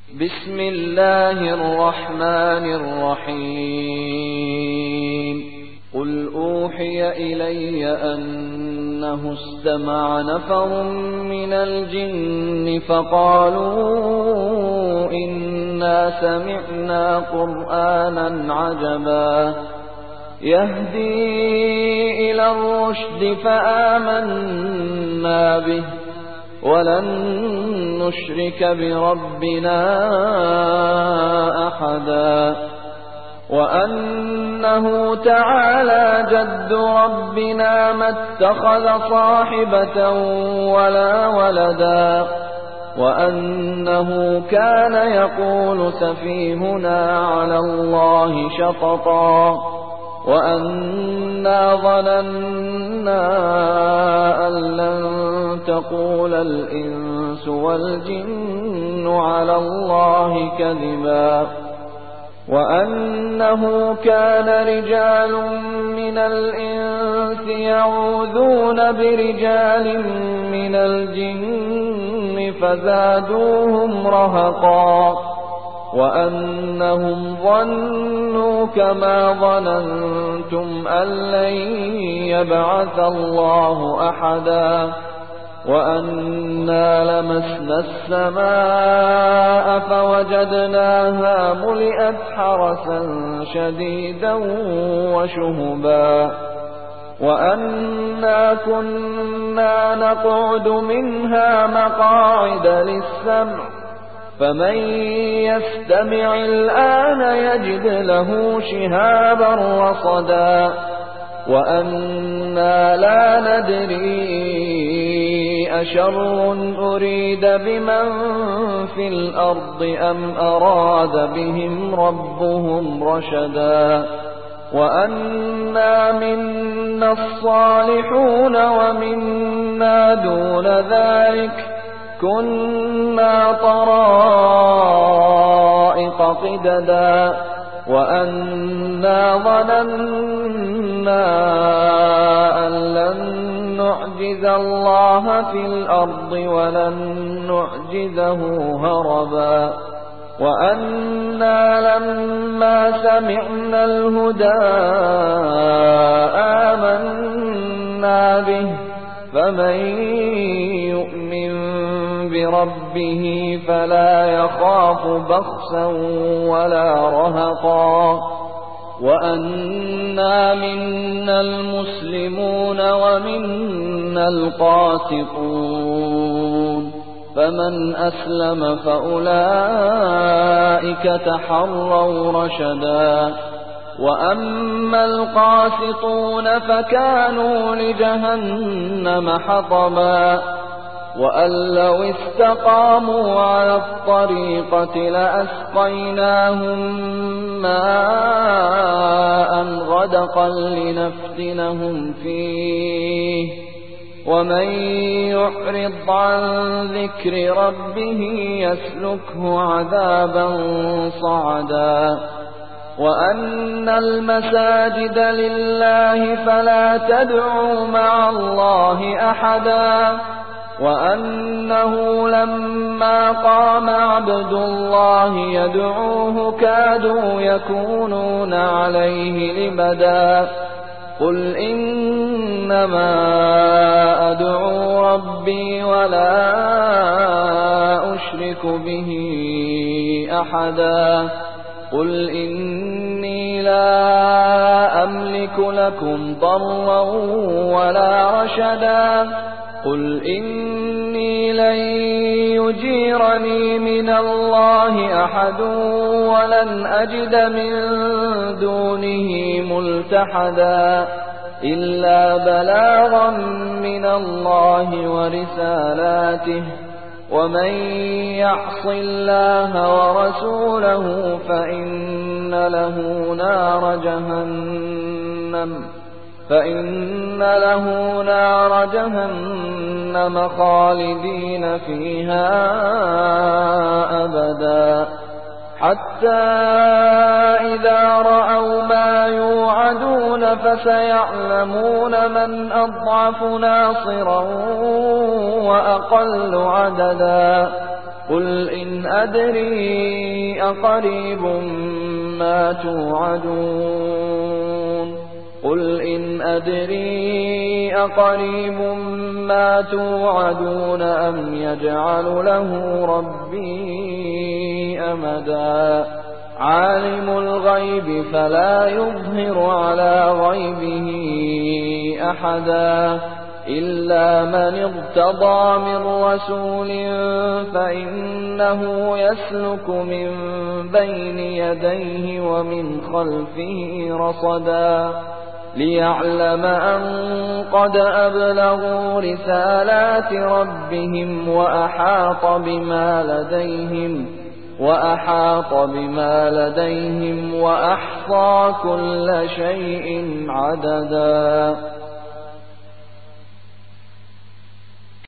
بسم الله الرحمن الرحيم قل أوحي إلي أنه استمع نفر من الجن فقالوا إنا سمعنا قرآنا عجبا يهدي إلى الرشد فآمنا به ولن نشرك بربنا أحدا وأنه تعالى جد ربنا ما اتخذ صاحبة ولا ولدا وأنه كان يقول سفيهنا على الله شططا وأنا ظننا أن لن تقول الإنس والجن على الله كذبا وأنه كان رجال من الإنس يعوذون برجال من الجن فزادوهم رهقا وأنهم ظنوا كما ظننتم أن لن يبعث الله أحدا وأنا لمسنا السماء فوجدناها ملئت حرسا شديدا وشهبا وأنا كنا نقعد منها مقاعد للسمع فمن يستمع الآن يجد له شهابا رصدا وأنا لا ندري أشر أريد بمن في الأرض أم أراد بهم ربهم رشدا وأنا منا الصالحون ومنا دون ذلك كنا طرائق قددا وأنا ظننا أن لن نعجز الله في الأرض ولن نعجزه هربا وأنا لما سمعنا الهدى آمنا به فمن يؤمن بربه فلا يخاف بخسا ولا رهقا وأنا منا المسلمون ومنا القاسطون فمن أسلم فأولئك تحروا رشدا وأما القاسطون فكانوا لجهنم حطبا وأن لو استقاموا على الطريقة لأسقيناهم ماء غدقا لنفتنهم فيه ومن يعرض عن ذكر ربه يسلكه عذابا صعدا وأن المساجد لله فلا تدعوا مع الله أحدا وأنه لما قام عبد الله يدعوه كادوا يكونون عليه لبدا قل إنما أدعو ربي ولا أشرك به أحدا قل إني لا أملك لكم ضرا ولا رشدا قل إني لن يجيرني من الله أحد ولن أجد من دونه ملتحدا إلا بلاغا من الله ورسالاته ومن يعص الله ورسوله فإن له نار جهنم خالدين فيها أبدا حتى إذا رأوا ما يوعدون فسيعلمون من أضعف ناصرا وأقل عددا قل إن أدري أقريب ما توعدون قل إن أدري أقريب ما توعدون أم يجعل له ربي أمدا عالم الغيب فلا يظهر على غيبه أحدا إلا من ارتضى من رسول فإنه يسلك من بين يديه ومن خلفه رصدا ليعلم أن قد أبلغوا رسالات ربهم وأحاط بما لديهم وأحصى كل شيء عددا